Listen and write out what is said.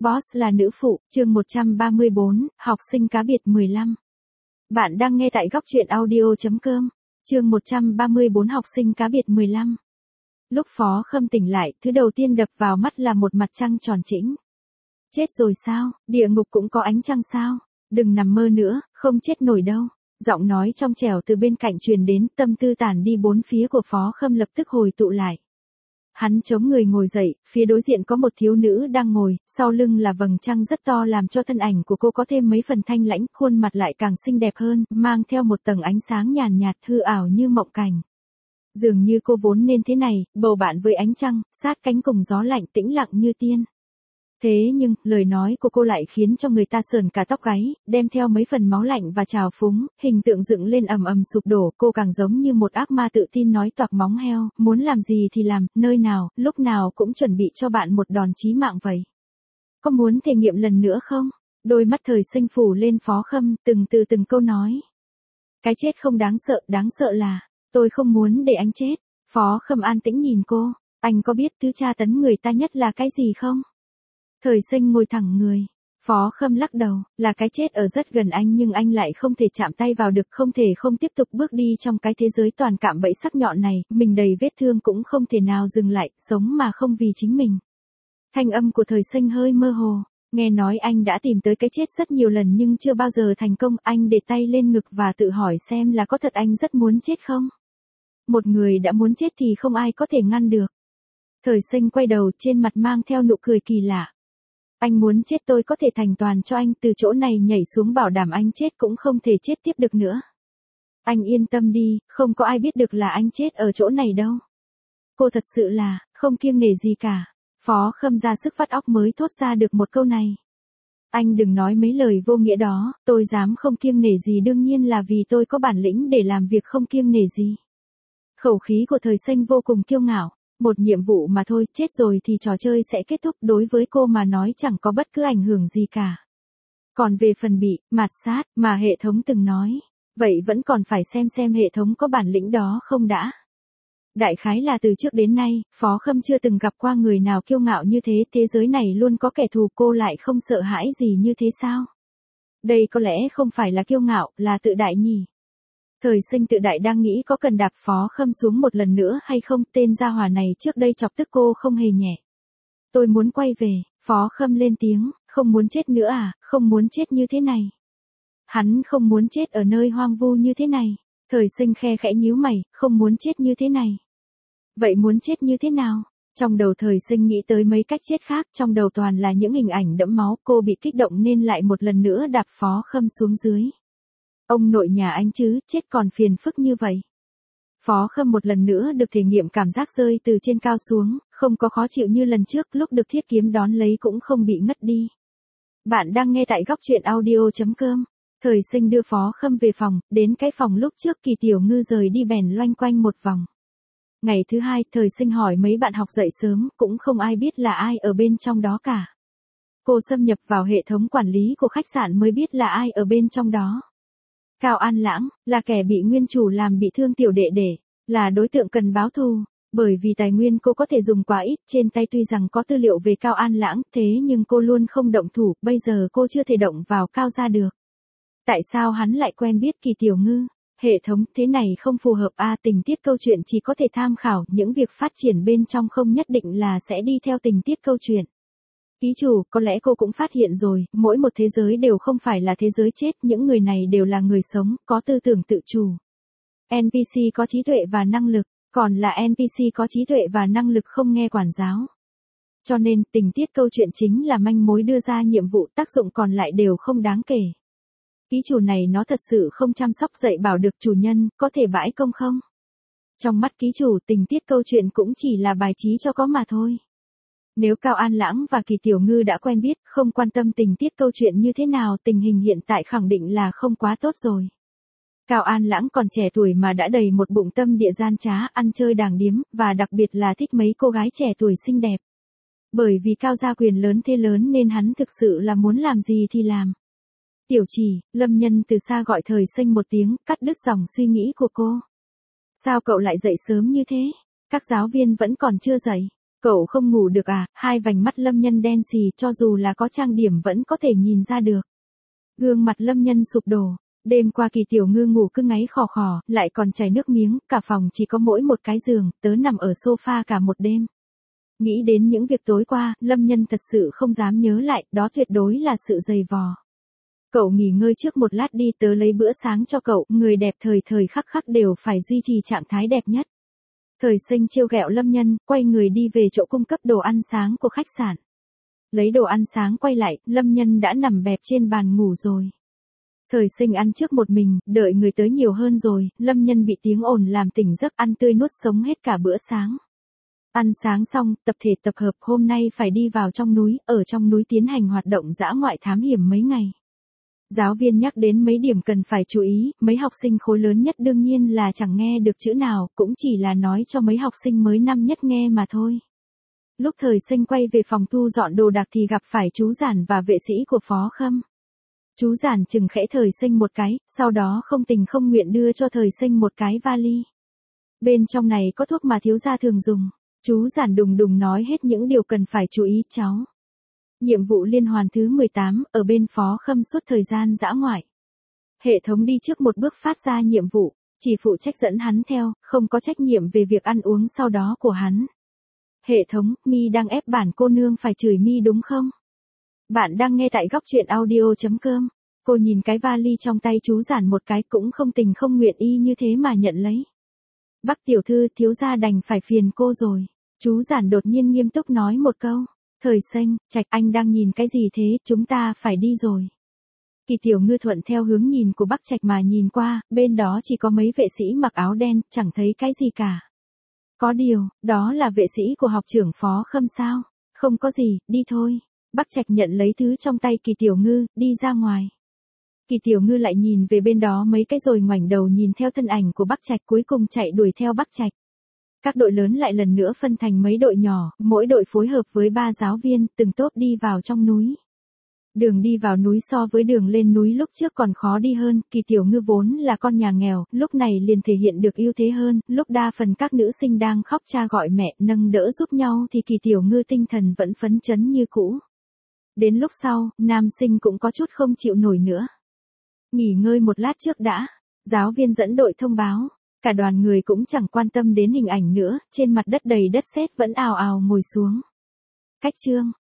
Boss là nữ phụ, chương 134, học sinh cá biệt 15. Bạn đang nghe tại góc truyện audio.com, chương 134 học sinh cá biệt 15. Lúc Phó Khâm tỉnh lại, thứ đầu tiên đập vào mắt là một mặt trăng tròn trĩnh. Chết rồi sao, địa ngục cũng có ánh trăng sao? Đừng nằm mơ nữa, không chết nổi đâu. Giọng nói trong trẻo từ bên cạnh truyền đến, tâm tư tản đi bốn phía của Phó Khâm lập tức hồi tụ lại. Hắn chống người ngồi dậy, phía đối diện có một thiếu nữ đang ngồi, sau lưng là vầng trăng rất to làm cho thân ảnh của cô có thêm mấy phần thanh lãnh, khuôn mặt lại càng xinh đẹp hơn, mang theo một tầng ánh sáng nhàn nhạt hư ảo như mộng cảnh. Dường như cô vốn nên thế này, bầu bạn với ánh trăng, sát cánh cùng gió lạnh tĩnh lặng như tiên. Thế nhưng, lời nói của cô lại khiến cho người ta sờn cả tóc gáy, đem theo mấy phần máu lạnh và trào phúng, hình tượng dựng lên ầm ầm sụp đổ, cô càng giống như một ác ma tự tin nói toạc móng heo, muốn làm gì thì làm, nơi nào, lúc nào cũng chuẩn bị cho bạn một đòn chí mạng vậy. Có muốn thể nghiệm lần nữa không? Đôi mắt Thời Sinh phủ lên Phó Khâm, từng câu nói. Cái chết không đáng sợ là, tôi không muốn để anh chết. Phó Khâm an tĩnh nhìn cô, anh có biết thứ tra tấn người ta nhất là cái gì không? Thời Sinh ngồi thẳng người. Phó Khâm lắc đầu, là cái chết ở rất gần anh nhưng anh lại không thể chạm tay vào được, không thể không tiếp tục bước đi trong cái thế giới toàn cạm bẫy sắc nhọn này, mình đầy vết thương cũng không thể nào dừng lại, sống mà không vì chính mình. Thanh âm của Thời Sinh hơi mơ hồ, nghe nói anh đã tìm tới cái chết rất nhiều lần nhưng chưa bao giờ thành công, anh để tay lên ngực và tự hỏi xem là có thật anh rất muốn chết không? Một người đã muốn chết thì không ai có thể ngăn được. Thời Sinh quay đầu, trên mặt mang theo nụ cười kỳ lạ. Anh muốn chết tôi có thể thành toàn cho anh, từ chỗ này nhảy xuống bảo đảm anh chết cũng không thể chết tiếp được nữa. Anh yên tâm đi, không có ai biết được là anh chết ở chỗ này đâu. Cô thật sự là, không kiêng nể gì cả. Phó Khâm ra sức vắt óc mới thốt ra được một câu này. Anh đừng nói mấy lời vô nghĩa đó, tôi dám không kiêng nể gì đương nhiên là vì tôi có bản lĩnh để làm việc không kiêng nể gì. Khẩu khí của Thời Sinh vô cùng kiêu ngạo. Một nhiệm vụ mà thôi, chết rồi thì trò chơi sẽ kết thúc, đối với cô mà nói chẳng có bất cứ ảnh hưởng gì cả. Còn về phần bị, mạt sát, mà hệ thống từng nói, vậy vẫn còn phải xem hệ thống có bản lĩnh đó không đã. Đại khái là từ trước đến nay, Phó Khâm chưa từng gặp qua người nào kiêu ngạo như thế, thế giới này luôn có kẻ thù, cô lại không sợ hãi gì như thế sao? Đây có lẽ không phải là kiêu ngạo, là tự đại nhỉ? Thời Sinh tự đại đang nghĩ có cần đạp Phó Khâm xuống một lần nữa hay không, tên gia hỏa này trước đây chọc tức cô không hề nhẹ. Tôi muốn quay về, Phó Khâm lên tiếng, không muốn chết nữa à, không muốn chết như thế này. Hắn không muốn chết ở nơi hoang vu như thế này. Thời Sinh khe khẽ nhíu mày, không muốn chết như thế này. Vậy muốn chết như thế nào? Trong đầu Thời Sinh nghĩ tới mấy cách chết khác, trong đầu toàn là những hình ảnh đẫm máu, cô bị kích động nên lại một lần nữa đạp Phó Khâm xuống dưới. Ông nội nhà anh chứ, chết còn phiền phức như vậy. Phó Khâm một lần nữa được thể nghiệm cảm giác rơi từ trên cao xuống, không có khó chịu như lần trước, lúc được thiết kiếm đón lấy cũng không bị ngất đi. Bạn đang nghe tại góc truyện audio.com. Thời Sinh đưa Phó Khâm về phòng, đến cái phòng lúc trước Kỳ Tiểu Ngư rời đi bèn loanh quanh một vòng. Ngày thứ hai, Thời Sinh hỏi mấy bạn học dậy sớm, cũng không ai biết là ai ở bên trong đó cả. Cô xâm nhập vào hệ thống quản lý của khách sạn mới biết là ai ở bên trong đó. Cao An Lãng, là kẻ bị nguyên chủ làm bị thương tiểu đệ đệ, là đối tượng cần báo thù, bởi vì tài nguyên cô có thể dùng quá ít, trên tay tuy rằng có tư liệu về Cao An Lãng, thế nhưng cô luôn không động thủ, bây giờ cô chưa thể động vào Cao gia được. Tại sao hắn lại quen biết Kỳ Tiểu Ngư? Hệ thống, thế này không phù hợp tình tiết câu chuyện chỉ có thể tham khảo, những việc phát triển bên trong không nhất định là sẽ đi theo tình tiết câu chuyện. Ký chủ, có lẽ cô cũng phát hiện rồi, mỗi một thế giới đều không phải là thế giới chết, những người này đều là người sống, có tư tưởng tự chủ. NPC có trí tuệ và năng lực, còn là NPC có trí tuệ và năng lực không nghe quản giáo. Cho nên, tình tiết câu chuyện chính là manh mối đưa ra nhiệm vụ, tác dụng còn lại đều không đáng kể. Ký chủ này nó thật sự không chăm sóc dạy bảo được chủ nhân, có thể bãi công không? Trong mắt ký chủ, tình tiết câu chuyện cũng chỉ là bài trí cho có mà thôi. Nếu Cao An Lãng và Kỳ Tiểu Ngư đã quen biết, không quan tâm tình tiết câu chuyện như thế nào, tình hình hiện tại khẳng định là không quá tốt rồi. Cao An Lãng còn trẻ tuổi mà đã đầy một bụng tâm địa gian trá, ăn chơi đàng điếm, và đặc biệt là thích mấy cô gái trẻ tuổi xinh đẹp. Bởi vì Cao gia quyền lớn thế lớn nên hắn thực sự là muốn làm gì thì làm. Tiểu Chỉ, Lâm Nhân từ xa gọi Thời Sinh một tiếng, cắt đứt dòng suy nghĩ của cô. Sao cậu lại dậy sớm như thế? Các giáo viên vẫn còn chưa dậy. Cậu không ngủ được à? Hai vành mắt Lâm Nhân đen xì, cho dù là có trang điểm vẫn có thể nhìn ra được. Gương mặt Lâm Nhân sụp đổ. Đêm qua Kỳ Tiểu Ngư ngủ cứ ngáy khò khò, lại còn chảy nước miếng, cả phòng chỉ có mỗi một cái giường, tớ nằm ở sofa cả một đêm. Nghĩ đến những việc tối qua, Lâm Nhân thật sự không dám nhớ lại, đó tuyệt đối là sự dày vò. Cậu nghỉ ngơi trước một lát đi, tớ lấy bữa sáng cho cậu, người đẹp thời thời khắc khắc đều phải duy trì trạng thái đẹp nhất. Thời Sinh trêu ghẹo Lâm Nhân, quay người đi về chỗ cung cấp đồ ăn sáng của khách sạn. Lấy đồ ăn sáng quay lại, Lâm Nhân đã nằm bẹp trên bàn ngủ rồi. Thời Sinh ăn trước một mình, đợi người tới nhiều hơn rồi, Lâm Nhân bị tiếng ồn làm tỉnh giấc, ăn tươi nuốt sống hết cả bữa sáng. Ăn sáng xong, tập thể tập hợp, hôm nay phải đi vào trong núi, ở trong núi tiến hành hoạt động dã ngoại thám hiểm mấy ngày. Giáo viên nhắc đến mấy điểm cần phải chú ý, mấy học sinh khối lớn nhất đương nhiên là chẳng nghe được chữ nào, cũng chỉ là nói cho mấy học sinh mới năm nhất nghe mà thôi. Lúc Thời Sinh quay về phòng thu dọn đồ đạc thì gặp phải chú Giản và vệ sĩ của Phó Khâm. Chú Giản chừng khẽ Thời Sinh một cái, sau đó không tình không nguyện đưa cho Thời Sinh một cái vali. Bên trong này có thuốc mà thiếu gia thường dùng. Chú Giản đùng đùng nói hết những điều cần phải chú ý cháu. Nhiệm vụ liên hoàn thứ 18, ở bên Phó Khâm suốt thời gian dã ngoại. Hệ thống đi trước một bước phát ra nhiệm vụ, chỉ phụ trách dẫn hắn theo, không có trách nhiệm về việc ăn uống sau đó của hắn. Hệ thống, Mi đang ép bản cô nương phải chửi Mi đúng không? Bạn đang nghe tại góc truyện audio.com. Cô nhìn cái vali trong tay chú Giản một cái cũng không tình không nguyện y như thế mà nhận lấy. Bắc tiểu thư, thiếu gia đành phải phiền cô rồi. Chú Giản đột nhiên nghiêm túc nói một câu. Thời Sinh, Trạch, anh đang nhìn cái gì thế, chúng ta phải đi rồi. Kỳ Tiểu Ngư thuận theo hướng nhìn của Bắc Trạch mà nhìn qua, bên đó chỉ có mấy vệ sĩ mặc áo đen, chẳng thấy cái gì cả. Có điều, đó là vệ sĩ của học trưởng Phó Khâm sao? Không có gì, đi thôi. Bắc Trạch nhận lấy thứ trong tay Kỳ Tiểu Ngư, đi ra ngoài. Kỳ Tiểu Ngư lại nhìn về bên đó mấy cái rồi ngoảnh đầu nhìn theo thân ảnh của Bắc Trạch, cuối cùng chạy đuổi theo Bắc Trạch. Các đội lớn lại lần nữa phân thành mấy đội nhỏ, mỗi đội phối hợp với 3 giáo viên, từng tốp đi vào trong núi. Đường đi vào núi so với đường lên núi lúc trước còn khó đi hơn, Kỳ Tiểu Ngư vốn là con nhà nghèo, lúc này liền thể hiện được ưu thế hơn, lúc đa phần các nữ sinh đang khóc cha gọi mẹ nâng đỡ giúp nhau thì Kỳ Tiểu Ngư tinh thần vẫn phấn chấn như cũ. Đến lúc sau, nam sinh cũng có chút không chịu nổi nữa. Nghỉ ngơi một lát trước đã, giáo viên dẫn đội thông báo. Cả đoàn người cũng chẳng quan tâm đến hình ảnh nữa, trên mặt đất đầy đất sét vẫn ào ào ngồi xuống. Cách chương